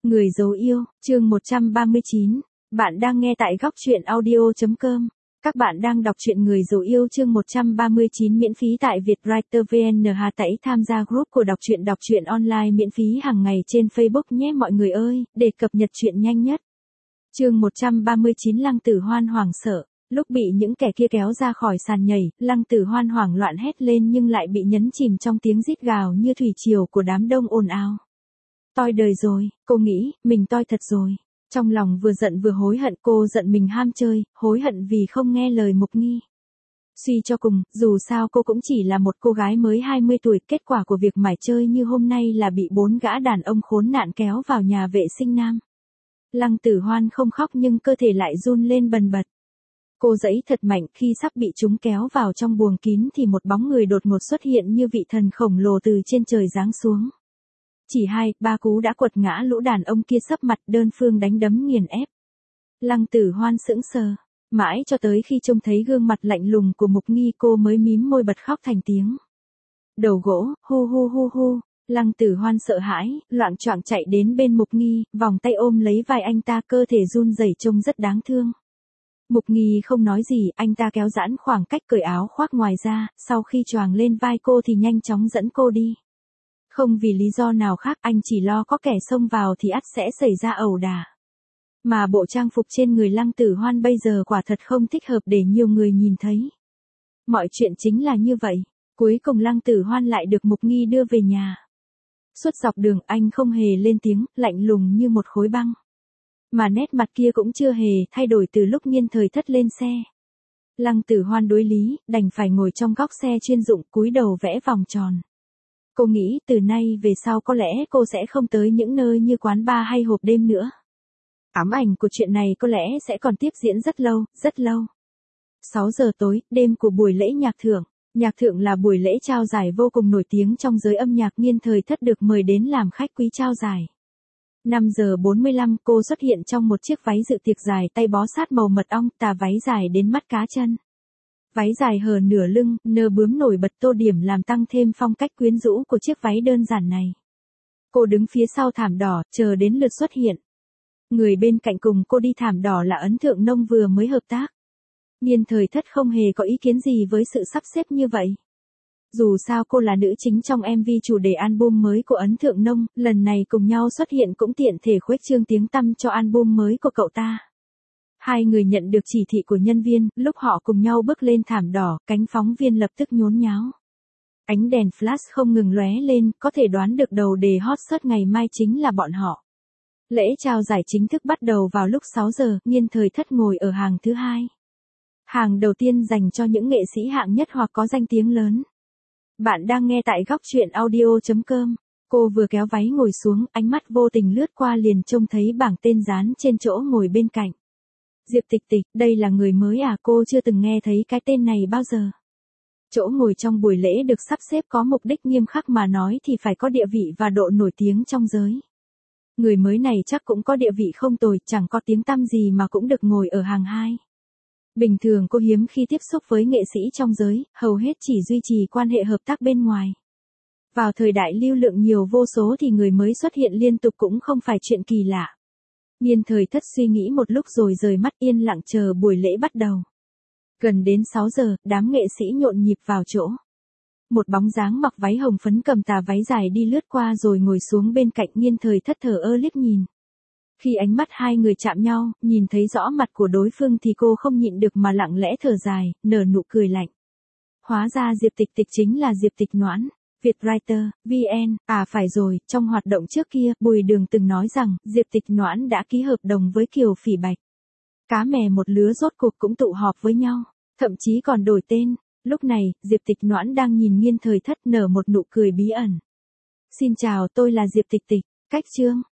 Người dấu yêu, chương 139. Bạn đang nghe tại góc truyện audio.com. Các bạn đang đọc truyện Người dấu yêu chương 139 miễn phí tại Vietwriter VN. Hãy tham gia group của đọc truyện online miễn phí hàng ngày trên Facebook nhé mọi người ơi, để cập nhật truyện nhanh nhất. Chương 139 Lăng Tử Hoan hoảng sợ. Lúc bị những kẻ kia kéo ra khỏi sàn nhảy, Lăng Tử Hoan hoảng loạn hét lên nhưng lại bị nhấn chìm trong tiếng rít gào như thủy triều của đám đông ồn ào. Toi đời rồi, cô nghĩ, mình toi thật rồi. Trong lòng vừa giận vừa hối hận, cô giận mình ham chơi, hối hận vì không nghe lời Mục Nghi. Suy cho cùng, dù sao cô cũng chỉ là một cô gái mới 20 tuổi, kết quả của việc mải chơi như hôm nay là bị 4 gã đàn ông khốn nạn kéo vào nhà vệ sinh nam. Lăng Tử Hoan không khóc nhưng cơ thể lại run lên bần bật. Cô giãy thật mạnh, khi sắp bị chúng kéo vào trong buồng kín thì một bóng người đột ngột xuất hiện như vị thần khổng lồ từ trên trời giáng xuống. Chỉ 2-3 cú đã quật ngã lũ đàn ông kia sấp mặt, đơn phương đánh đấm nghiền ép. Lăng Tử Hoan sững sờ, mãi cho tới khi trông thấy gương mặt lạnh lùng của Mục Nghi cô mới mím môi bật khóc thành tiếng. Đầu gỗ, hu hu hu hu. Lăng Tử Hoan sợ hãi, loạng choạng chạy đến bên Mục Nghi, vòng tay ôm lấy vai anh ta, cơ thể run rẩy trông rất đáng thương. Mục Nghi không nói gì, anh ta kéo giãn khoảng cách cởi áo khoác ngoài ra, sau khi choàng lên vai cô thì nhanh chóng dẫn cô đi. Không vì lý do nào khác, anh chỉ lo có kẻ xông vào thì ắt sẽ xảy ra ẩu đả. Mà bộ trang phục trên người Lăng Tử Hoan bây giờ quả thật không thích hợp để nhiều người nhìn thấy. Mọi chuyện chính là như vậy, cuối cùng Lăng Tử Hoan lại được Mục Nghi đưa về nhà. Suốt dọc đường anh không hề lên tiếng, lạnh lùng như một khối băng. Mà nét mặt kia cũng chưa hề thay đổi từ lúc Nhiên Thời Thất lên xe. Lăng Tử Hoan đối lý, đành phải ngồi trong góc xe chuyên dụng cúi đầu vẽ vòng tròn. Cô nghĩ từ nay về sau có lẽ cô sẽ không tới những nơi như quán bar hay hộp đêm nữa. Ám ảnh của chuyện này có lẽ sẽ còn tiếp diễn rất lâu, rất lâu. 6 giờ tối, đêm của buổi lễ nhạc thưởng. Nhạc thưởng là buổi lễ trao giải vô cùng nổi tiếng trong giới âm nhạc. Nhiên Thời Thất được mời đến làm khách quý trao giải. 5 giờ 45 cô xuất hiện trong một chiếc váy dự tiệc dài tay bó sát màu mật ong, tà váy dài đến mắt cá chân. Váy dài hở nửa lưng, nơ bướm nổi bật tô điểm làm tăng thêm phong cách quyến rũ của chiếc váy đơn giản này. Cô đứng phía sau thảm đỏ, chờ đến lượt xuất hiện. Người bên cạnh cùng cô đi thảm đỏ là Ấn Thượng Nông vừa mới hợp tác. Nhiên Thời Thất không hề có ý kiến gì với sự sắp xếp như vậy. Dù sao cô là nữ chính trong MV chủ đề album mới của Ấn Thượng Nông, lần này cùng nhau xuất hiện cũng tiện thể khuếch trương tiếng tăm cho album mới của cậu ta. Hai người nhận được chỉ thị của nhân viên, lúc họ cùng nhau bước lên thảm đỏ, cánh phóng viên lập tức nhốn nháo. Ánh đèn flash không ngừng lóe lên, có thể đoán được đầu đề hot search ngày mai chính là bọn họ. Lễ trao giải chính thức bắt đầu vào lúc 6 giờ, Nhiên Thời Thất ngồi ở hàng thứ 2. Hàng đầu tiên dành cho những nghệ sĩ hạng nhất hoặc có danh tiếng lớn. Bạn đang nghe tại góc truyện audio.com. Cô vừa kéo váy ngồi xuống, ánh mắt vô tình lướt qua liền trông thấy bảng tên dán trên chỗ ngồi bên cạnh. Diệp Tịch Tịch, đây là người mới à? Cô chưa từng nghe thấy cái tên này bao giờ. Chỗ ngồi trong buổi lễ được sắp xếp có mục đích nghiêm khắc mà nói thì phải có địa vị và độ nổi tiếng trong giới. Người mới này chắc cũng có địa vị không tồi, chẳng có tiếng tăm gì mà cũng được ngồi ở hàng 2. Bình thường cô hiếm khi tiếp xúc với nghệ sĩ trong giới, hầu hết chỉ duy trì quan hệ hợp tác bên ngoài. Vào thời đại lưu lượng nhiều vô số thì người mới xuất hiện liên tục cũng không phải chuyện kỳ lạ. Nhiên Thời Thất suy nghĩ một lúc rồi rời mắt yên lặng chờ buổi lễ bắt đầu. Gần đến 6 giờ, đám nghệ sĩ nhộn nhịp vào chỗ. Một bóng dáng mặc váy hồng phấn cầm tà váy dài đi lướt qua rồi ngồi xuống bên cạnh. Nhiên Thời Thất thờ ơ liếc nhìn. Khi ánh mắt hai người chạm nhau, nhìn thấy rõ mặt của đối phương thì cô không nhịn được mà lặng lẽ thở dài, nở nụ cười lạnh. Hóa ra Diệp Tịch Tịch chính là Diệp Tịch Noãn. Vietwriter, VN, phải rồi, trong hoạt động trước kia, Bùi Đường từng nói rằng, Diệp Tịch Noãn đã ký hợp đồng với Kiều Phỉ Bạch. Cá mè một lứa rốt cuộc cũng tụ họp với nhau, thậm chí còn đổi tên. Lúc này, Diệp Tịch Noãn đang nhìn Nhiên Thời Thất nở một nụ cười bí ẩn. Xin chào, tôi là Diệp Tịch Tịch, cách chương.